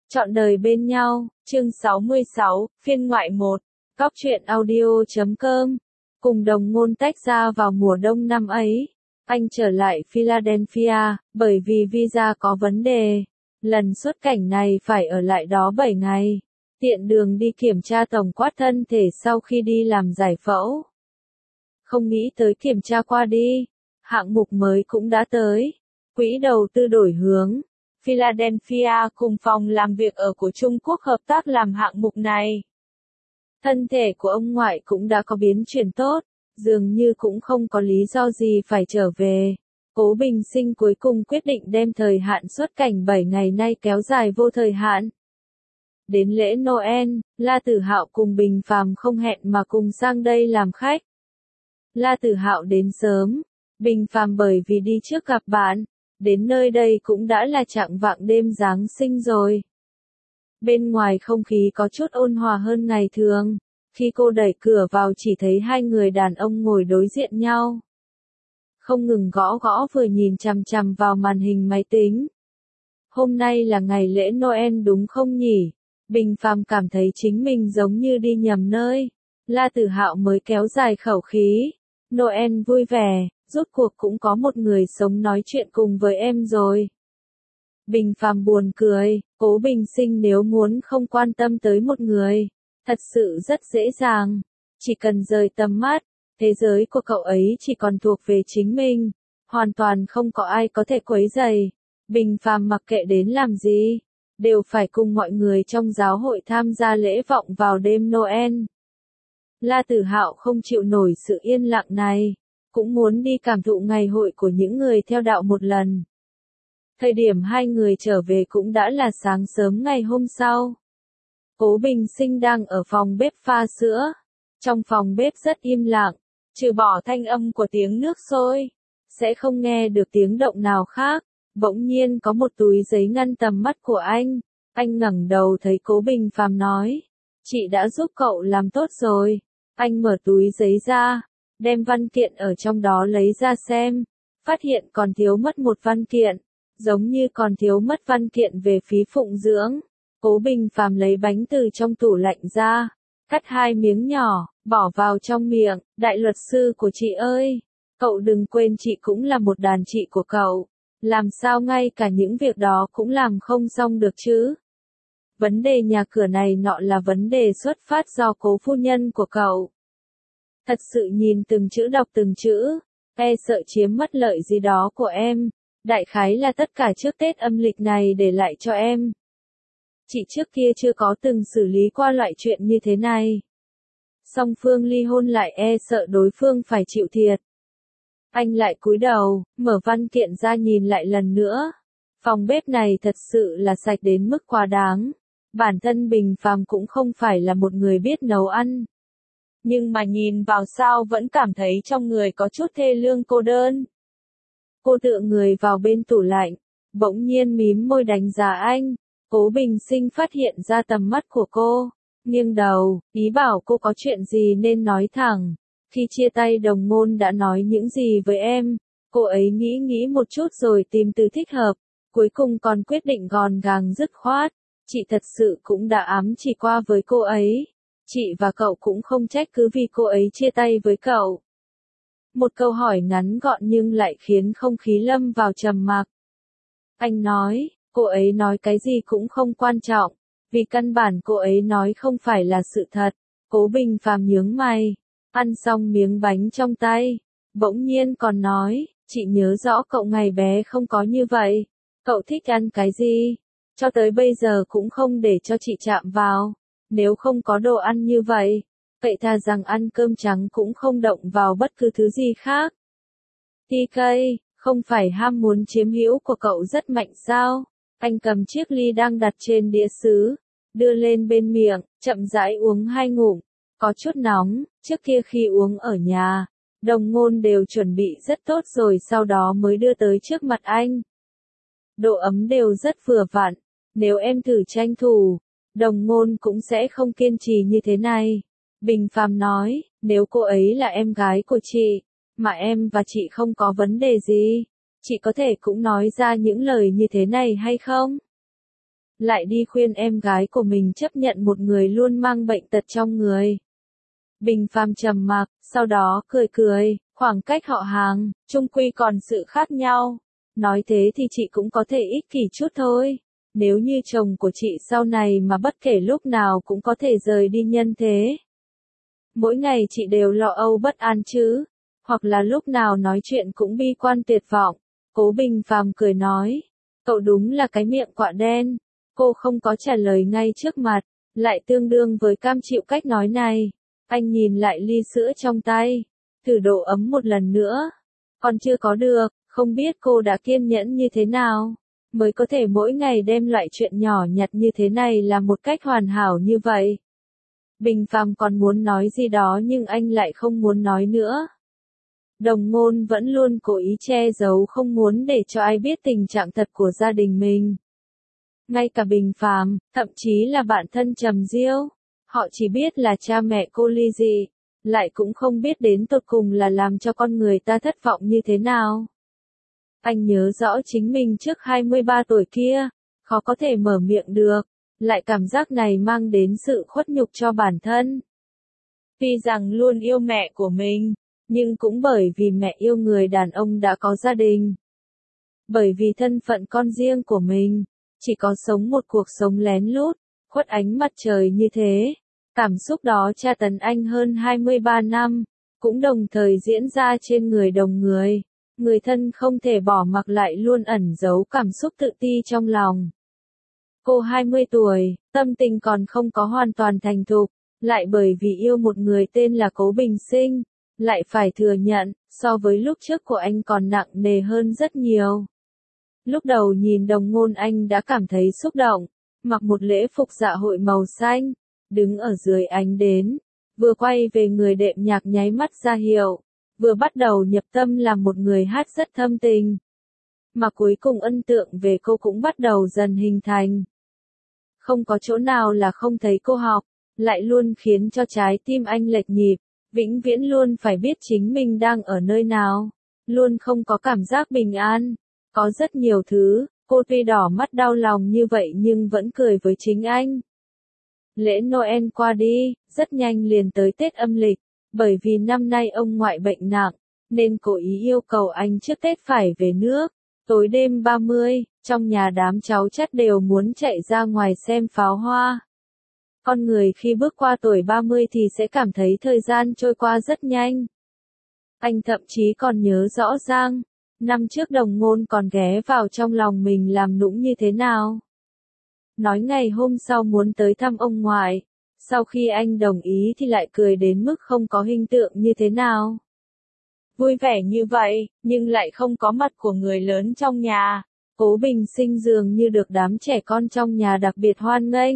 Trọn đời bên nhau, chương 66, phiên ngoại 1, Góc truyện audio.com. Cùng đồng ngôn tách ra vào mùa đông năm ấy, anh trở lại Philadelphia, bởi vì visa có vấn đề. Lần xuất cảnh này phải ở lại đó 7 ngày, tiện đường đi kiểm tra tổng quát thân thể sau khi đi làm giải phẫu. Không nghĩ tới kiểm tra qua đi, hạng mục mới cũng đã tới. Quỹ đầu tư đổi hướng. Philadelphia cùng phòng làm việc ở của Trung Quốc hợp tác làm hạng mục này. Thân thể của ông ngoại cũng đã có biến chuyển tốt, dường như cũng không có lý do gì phải trở về. Cố Bình Sinh cuối cùng quyết định đem thời hạn xuất cảnh 7 ngày nay kéo dài vô thời hạn. Đến lễ Noel, La Tử Hạo cùng Bình Phàm không hẹn mà cùng sang đây làm khách. La Tử Hạo đến sớm, Bình Phàm bởi vì đi trước gặp bạn. Đến nơi đây cũng đã là chạng vạng đêm Giáng sinh rồi. Bên ngoài không khí có chút ôn hòa hơn ngày thường. Khi cô đẩy cửa vào chỉ thấy hai người đàn ông ngồi đối diện nhau. Không ngừng gõ gõ vừa nhìn chằm chằm vào màn hình máy tính. Hôm nay là ngày lễ Noel đúng không nhỉ? Bình Phàm cảm thấy chính mình giống như đi nhầm nơi. La Tử Hạo mới kéo dài khẩu khí. Noel vui vẻ. Rốt cuộc cũng có một người sống nói chuyện cùng với em rồi. Bình Phàm buồn cười, Cố Bình Sinh nếu muốn không quan tâm tới một người, thật sự rất dễ dàng. Chỉ cần rời tầm mắt, thế giới của cậu ấy chỉ còn thuộc về chính mình, hoàn toàn không có ai có thể quấy rầy. Bình Phàm mặc kệ đến làm gì, đều phải cùng mọi người trong giáo hội tham gia lễ vọng vào đêm Noel. La Tử Hạo không chịu nổi sự yên lặng này. Cũng muốn đi cảm thụ ngày hội của những người theo đạo một lần. Thời điểm hai người trở về cũng đã là sáng sớm ngày hôm sau. Cố Bình Sinh đang ở phòng bếp pha sữa. Trong phòng bếp rất im lặng, trừ bỏ thanh âm của tiếng nước sôi, sẽ không nghe được tiếng động nào khác. Bỗng nhiên có một túi giấy ngăn tầm mắt của anh. Anh ngẩng đầu thấy Cố Bình Phàm nói, chị đã giúp cậu làm tốt rồi. Anh mở túi giấy ra. Đem văn kiện ở trong đó lấy ra xem, phát hiện còn thiếu mất một văn kiện, giống như còn thiếu mất văn kiện về phí phụng dưỡng. Cố Bình Phàm lấy bánh từ trong tủ lạnh ra, cắt 2 miếng nhỏ, bỏ vào trong miệng. Đại luật sư của chị ơi, cậu đừng quên chị cũng là một đàn chị của cậu, làm sao ngay cả những việc đó cũng làm không xong được chứ? Vấn đề nhà cửa này nọ là vấn đề xuất phát do cố phu nhân của cậu. Thật sự nhìn từng chữ đọc từng chữ, e sợ chiếm mất lợi gì đó của em. Đại khái là tất cả trước Tết âm lịch này để lại cho em. Chị trước kia chưa có từng xử lý qua loại chuyện như thế này. Song phương ly hôn lại e sợ đối phương phải chịu thiệt. Anh lại cúi đầu, mở văn kiện ra nhìn lại lần nữa. Phòng bếp này thật sự là sạch đến mức quá đáng. Bản thân Bình Phàm cũng không phải là một người biết nấu ăn. Nhưng mà nhìn vào sao vẫn cảm thấy trong người có chút thê lương cô đơn. Cô tựa người vào bên tủ lạnh, bỗng nhiên mím môi đánh giá anh. Cố Bình Sinh phát hiện ra tầm mắt của cô, nghiêng đầu, ý bảo cô có chuyện gì nên nói thẳng. Khi chia tay đồng ngôn đã nói những gì với em, cô ấy nghĩ một chút rồi tìm từ thích hợp, cuối cùng còn quyết định gọn gàng dứt khoát. Chị thật sự cũng đã ám chỉ qua với cô ấy. Chị và cậu cũng không trách cứ vì cô ấy chia tay với cậu. Một câu hỏi ngắn gọn nhưng lại khiến không khí lâm vào trầm mặc. Anh nói, cô ấy nói cái gì cũng không quan trọng, vì căn bản cô ấy nói không phải là sự thật. Cố Bình Phàm nhướng mày, ăn xong miếng bánh trong tay, bỗng nhiên còn nói, chị nhớ rõ cậu ngày bé không có như vậy. Cậu thích ăn cái gì? Cho tới bây giờ cũng không để cho chị chạm vào. Nếu không có đồ ăn như vậy, vậy thà rằng ăn cơm trắng cũng không động vào bất cứ thứ gì khác. TK, không phải ham muốn chiếm hữu của cậu rất mạnh sao? Anh cầm chiếc ly đang đặt trên đĩa sứ, đưa lên bên miệng, chậm rãi uống 2 ngụm, có chút nóng. Trước kia khi uống ở nhà, đồng ngôn đều chuẩn bị rất tốt rồi sau đó mới đưa tới trước mặt anh. Độ ấm đều rất vừa vặn, nếu em thử tranh thủ, đồng ngôn cũng sẽ không kiên trì như thế này. Bình Phàm nói, nếu cô ấy là em gái của chị, mà em và chị không có vấn đề gì, chị có thể cũng nói ra những lời như thế này hay không? lại đi khuyên em gái của mình chấp nhận một người luôn mang bệnh tật trong người. Bình Phàm trầm mặc, sau đó cười cười, khoảng cách họ hàng, chung quy còn sự khác nhau. Nói thế thì chị cũng có thể ích kỷ chút thôi. Nếu như chồng của chị sau này mà bất kể lúc nào cũng có thể rời đi nhân thế. Mỗi ngày chị đều lo âu bất an chứ, hoặc là lúc nào nói chuyện cũng bi quan tuyệt vọng. Cố Bình Phàm cười nói, cậu đúng là cái miệng quạ đen. Cô không có trả lời ngay trước mặt, lại tương đương với cam chịu cách nói này. Anh nhìn lại ly sữa trong tay, thử độ ấm một lần nữa. Còn chưa có được, không biết cô đã kiên nhẫn như thế nào, mới có thể mỗi ngày đem loại chuyện nhỏ nhặt như thế này làm một cách hoàn hảo như vậy. Bình Phàm còn muốn nói gì đó nhưng anh lại không muốn nói nữa. Đồng Ngôn vẫn luôn cố ý che giấu không muốn để cho ai biết tình trạng thật của gia đình mình. Ngay cả Bình Phàm, thậm chí là bạn thân Trầm Diêu, họ chỉ biết là cha mẹ cô ly dị, lại cũng không biết đến tột cùng là làm cho con người ta thất vọng như thế nào. Anh nhớ rõ chính mình trước 23 tuổi kia, khó có thể mở miệng được, lại cảm giác này mang đến sự khuất nhục cho bản thân. Tuy rằng luôn yêu mẹ của mình, nhưng cũng bởi vì mẹ yêu người đàn ông đã có gia đình. Bởi vì thân phận con riêng của mình, chỉ có sống một cuộc sống lén lút, khuất ánh mặt trời như thế. Cảm xúc đó tra tấn anh hơn 23 năm, cũng đồng thời diễn ra trên người đồng người. Người thân không thể bỏ mặc lại luôn ẩn giấu cảm xúc tự ti trong lòng. Cô 20 tuổi, tâm tình còn không có hoàn toàn thành thục, lại bởi vì yêu một người tên là Cố Bình Sinh, lại phải thừa nhận, so với lúc trước của anh còn nặng nề hơn rất nhiều. Lúc đầu nhìn Đồng Ngôn anh đã cảm thấy xúc động, mặc một lễ phục dạ hội màu xanh, đứng ở dưới ánh đến, vừa quay về người đệm nhạc nháy mắt ra hiệu, vừa bắt đầu nhập tâm làm một người hát rất thâm tình. Mà cuối cùng ấn tượng về cô cũng bắt đầu dần hình thành. Không có chỗ nào là không thấy cô học, lại luôn khiến cho trái tim anh lệch nhịp, vĩnh viễn luôn phải biết chính mình đang ở nơi nào, luôn không có cảm giác bình an. Có rất nhiều thứ, cô tuy đỏ mắt đau lòng như vậy nhưng vẫn cười với chính anh. Lễ Noel qua đi, rất nhanh liền tới Tết âm lịch, bởi vì năm nay ông ngoại bệnh nặng, nên cô ý yêu cầu anh trước Tết phải về nước. Tối đêm 30, trong nhà đám cháu chắt đều muốn chạy ra ngoài xem pháo hoa. Con người khi bước qua tuổi 30 thì sẽ cảm thấy thời gian trôi qua rất nhanh. Anh thậm chí còn nhớ rõ ràng, năm trước Đồng Ngôn còn ghé vào trong lòng mình làm nũng như thế nào. Nói ngày hôm sau muốn tới thăm ông ngoại, sau khi anh đồng ý thì lại cười đến mức không có hình tượng như thế nào. Vui vẻ như vậy, nhưng lại không có mặt của người lớn trong nhà. Cố Bình Sinh dường như được đám trẻ con trong nhà đặc biệt hoan nghênh.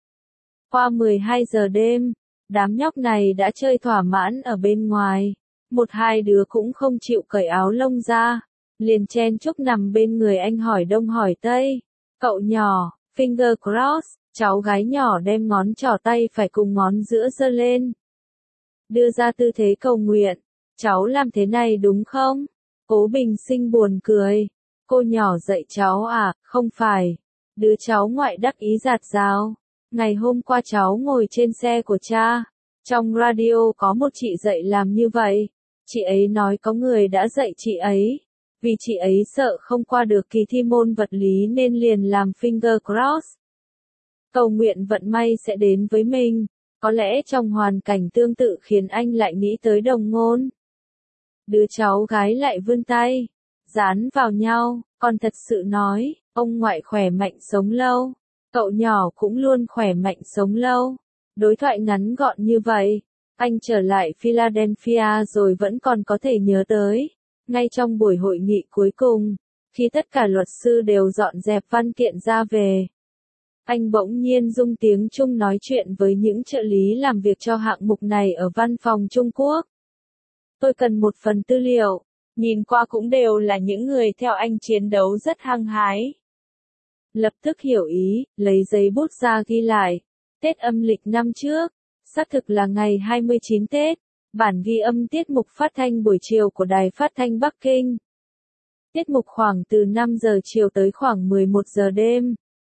Qua 12 giờ đêm, đám nhóc này đã chơi thỏa mãn ở bên ngoài. Một hai đứa cũng không chịu cởi áo lông ra, liền chen chúc nằm bên người anh hỏi đông hỏi tây. Cậu nhỏ, finger cross, cháu gái nhỏ đem ngón trỏ tay phải cùng ngón giữa giơ lên. Đưa ra tư thế cầu nguyện. Cháu làm thế này đúng không? Cố Bình Sinh buồn cười. Cô nhỏ dạy cháu à, không phải. Đứa cháu ngoại đắc ý giạt rào. Ngày hôm qua cháu ngồi trên xe của cha. Trong radio có một chị dạy làm như vậy. Chị ấy nói có người đã dạy chị ấy. Vì chị ấy sợ không qua được kỳ thi môn vật lý nên liền làm finger cross. Cầu nguyện vận may sẽ đến với mình. Có lẽ trong hoàn cảnh tương tự khiến anh lại nghĩ tới Đồng Ngôn. Đứa cháu gái lại vươn tay, dán vào nhau, còn thật sự nói, ông ngoại khỏe mạnh sống lâu, cậu nhỏ cũng luôn khỏe mạnh sống lâu. Đối thoại ngắn gọn như vậy, anh trở lại Philadelphia rồi vẫn còn có thể nhớ tới. Ngay trong buổi hội nghị cuối cùng, khi tất cả luật sư đều dọn dẹp văn kiện ra về, anh bỗng nhiên rung tiếng Trung nói chuyện với những trợ lý làm việc cho hạng mục này ở văn phòng Trung Quốc. Tôi cần một phần tư liệu, nhìn qua cũng đều là những người theo anh chiến đấu rất hăng hái. Lập tức hiểu ý, lấy giấy bút ra ghi lại. Tết âm lịch năm trước, xác thực là ngày 29 Tết, bản ghi âm tiết mục phát thanh buổi chiều của Đài Phát thanh Bắc Kinh. Tiết mục khoảng từ 5 giờ chiều tới khoảng 11 giờ đêm.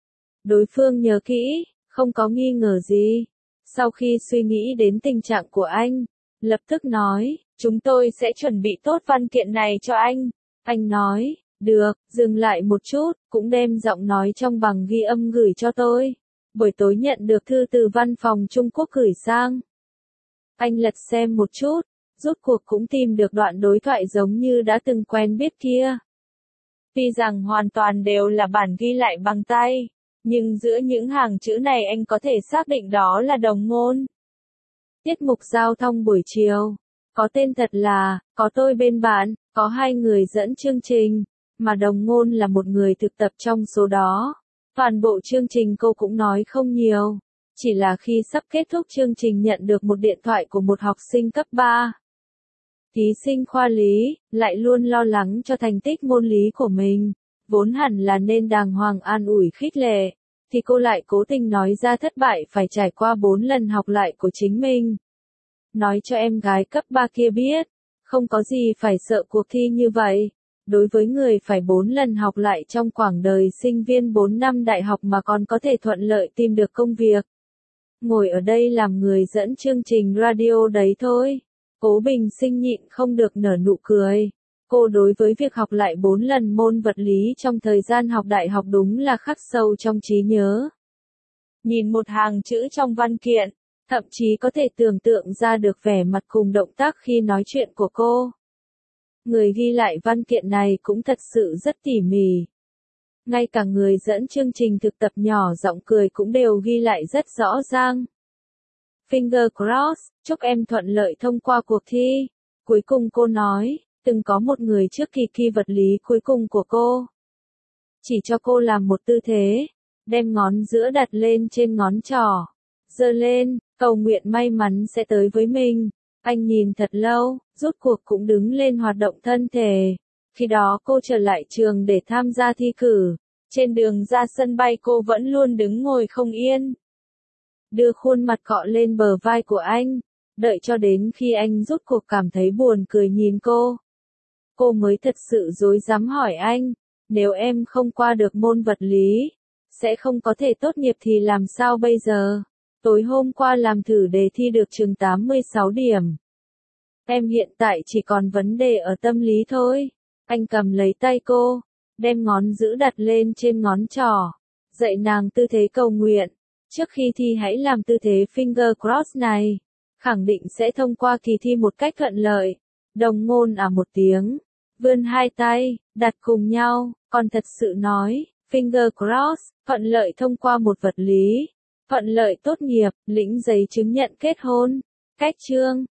Đối phương nhớ kỹ, không có nghi ngờ gì. Sau khi suy nghĩ đến tình trạng của anh, lập tức nói, chúng tôi sẽ chuẩn bị tốt văn kiện này cho anh. Anh nói, được, dừng lại một chút, cũng đem giọng nói trong bằng ghi âm gửi cho tôi. Buổi tối nhận được thư từ văn phòng Trung Quốc gửi sang. Anh lật xem một chút, rốt cuộc cũng tìm được đoạn đối thoại giống như đã từng quen biết kia. Tuy rằng hoàn toàn đều là bản ghi lại bằng tay, nhưng giữa những hàng chữ này anh có thể xác định đó là đồng ngôn. Tiết mục giao thông buổi chiều, có tên thật là, có tôi bên bạn, có hai người dẫn chương trình, mà đồng ngôn là một người thực tập trong số đó. Toàn bộ chương trình cô cũng nói không nhiều, chỉ là khi sắp kết thúc chương trình nhận được một điện thoại của một học sinh cấp 3. Thí sinh khoa lý, lại luôn lo lắng cho thành tích môn lý của mình, vốn hẳn là nên đàng hoàng an ủi khích lệ, thì cô lại cố tình nói ra thất bại phải trải qua 4 lần học lại của chính mình. Nói cho em gái cấp 3 kia biết, không có gì phải sợ cuộc thi như vậy. Đối với người phải 4 lần học lại trong quãng đời sinh viên 4 năm đại học mà còn có thể thuận lợi tìm được công việc. Ngồi ở đây làm người dẫn chương trình radio đấy thôi. Cố Bình Sinh nhịn không được nở nụ cười. Cô đối với việc học lại 4 lần môn vật lý trong thời gian học đại học đúng là khắc sâu trong trí nhớ. Nhìn một hàng chữ trong văn kiện, thậm chí có thể tưởng tượng ra được vẻ mặt cùng động tác khi nói chuyện của cô. Người ghi lại văn kiện này cũng thật sự rất tỉ mỉ. Ngay cả người dẫn chương trình thực tập nhỏ giọng cười cũng đều ghi lại rất rõ ràng. Finger cross, chúc em thuận lợi thông qua cuộc thi. Cuối cùng cô nói, từng có một người trước kỳ thi vật lý cuối cùng của cô. Chỉ cho cô làm một tư thế, đem ngón giữa đặt lên trên ngón trỏ, giơ lên, cầu nguyện may mắn sẽ tới với mình. Anh nhìn thật lâu, rốt cuộc cũng đứng lên hoạt động thân thể. Khi đó cô trở lại trường để tham gia thi cử. Trên đường ra sân bay cô vẫn luôn đứng ngồi không yên. Đưa khuôn mặt cọ lên bờ vai của anh, đợi cho đến khi anh rốt cuộc cảm thấy buồn cười nhìn cô. Cô mới thật sự rối rắm hỏi anh, nếu em không qua được môn vật lý, sẽ không có thể tốt nghiệp thì làm sao bây giờ? Tối hôm qua làm thử đề thi được chừng 86 điểm. Em hiện tại chỉ còn vấn đề ở tâm lý thôi. Anh cầm lấy tay cô, đem ngón giữ đặt lên trên ngón trỏ, dạy nàng tư thế cầu nguyện. Trước khi thi hãy làm tư thế finger cross này, khẳng định sẽ thông qua kỳ thi một cách thuận lợi. Đồng ngôn một tiếng, vươn hai tay, đặt cùng nhau, còn thật sự nói, finger cross, thuận lợi thông qua một vật lý, thuận lợi tốt nghiệp, lĩnh giấy chứng nhận kết hôn. Cách chương